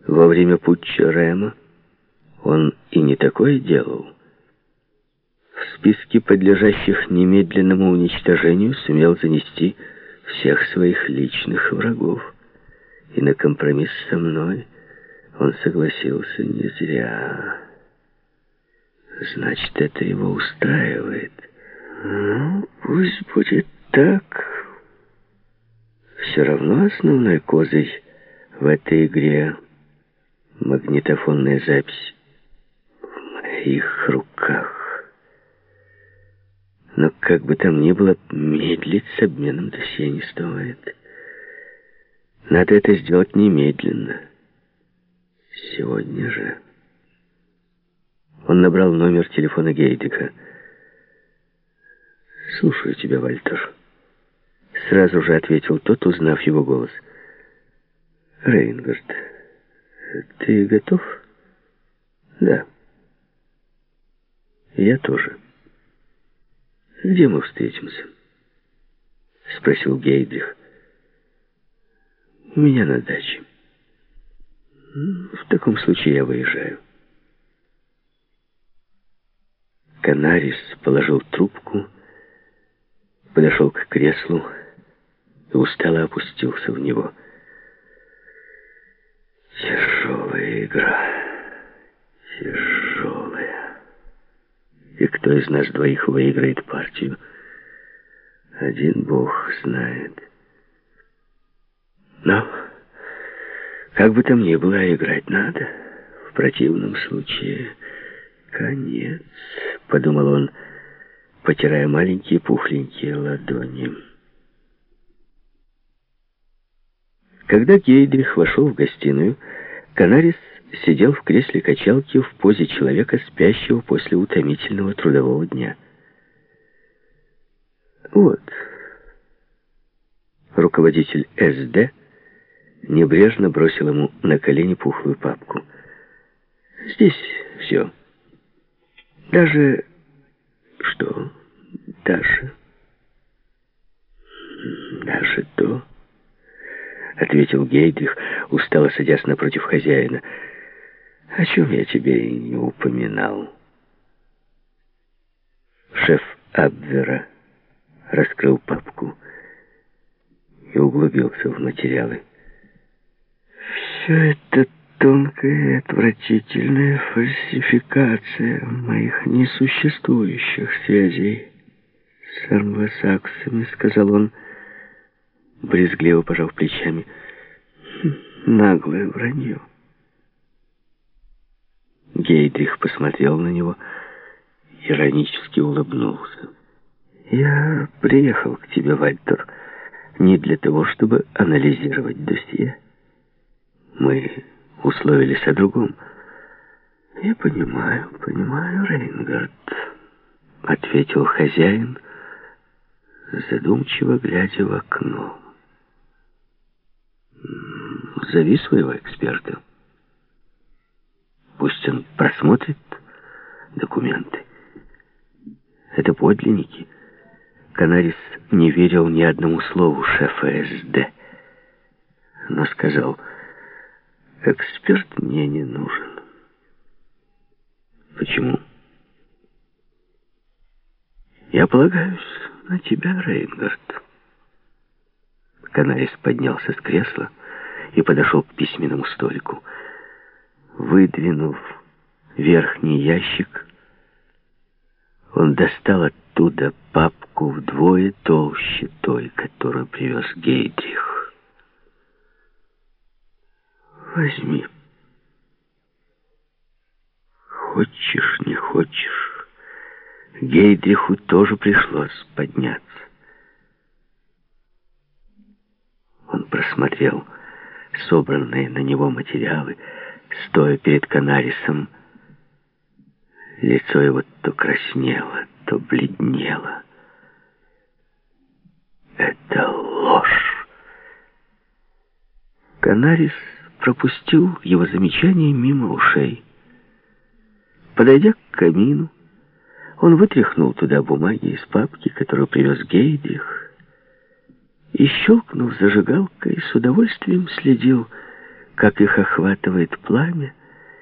Во время путча Рема он и не такое делал. В списке подлежащих немедленному уничтожению сумел занести всех своих личных врагов. И на компромисс со мной он согласился не зря. Значит, это его устраивает. Ну, пусть будет так. Все равно основной козырь в этой игре — магнитофонная запись в моих руках. Но как бы там ни было, медлить с обменом досье не стоит. Надо это сделать немедленно. Сегодня же. Он набрал номер телефона Гейдриха. «Слушаю тебя, Вальтер», — сразу же ответил тот, узнав его голос. «Рейнгард, ты готов?» «Да». «Я тоже». «Где мы встретимся?» — спросил Гейдрих. «У меня на даче». «В таком случае я выезжаю». Канарис положил трубку, подошел к креслу и устало опустился в него. Тяжелая игра. Тяжелая. И кто из нас двоих выиграет партию? Один Бог знает. Но, как бы там ни было, играть надо. В противном случае конец, подумал он, потирая маленькие пухленькие ладони. Когда Гейдрих вошел в гостиную, Канарис сидел в кресле качалки в позе человека, спящего после утомительного трудового дня. Вот. Руководитель СД небрежно бросил ему на колени пухлую папку. Здесь все. Даже... Что? Даже то, ответил Гейдрих, устало садясь напротив хозяина. О чем я тебе и не упоминал. Шеф Абвера раскрыл папку и углубился в материалы. Все это тонкая и отвратительная фальсификация моих несуществующих связей с англосаксами, сказал он, брезгливо пожав плечами. Наглое вранье. Гейдрих посмотрел на него, иронически улыбнулся. Я приехал к тебе, Вальтер, не для того, чтобы анализировать досье. Мы условились о другом. Я понимаю, Рейнгард, ответил хозяин, задумчиво глядя в окно. Зови своего эксперта. Пусть он просмотрит документы. Это подлинники. Канарис не верил ни одному слову шефа СД, но сказал: эксперт мне не нужен. Почему? Я полагаюсь на тебя, Рейнгард. Канарис поднялся с кресла и подошел к письменному столику. Выдвинув верхний ящик, он достал оттуда папку вдвое толще той, которую привез Гейдрих. Возьми. Хочешь, не хочешь, Гейдриху тоже пришлось подняться. Он просмотрел собранные на него материалы, стоя перед Канарисом. Лицо его то краснело, то бледнело. Это ложь. Канарис пропустил его замечание мимо ушей. Подойдя к камину, он вытряхнул туда бумаги из папки, которую привез Гейдрих, и, щелкнув зажигалкой, с удовольствием следил, как их охватывает пламя,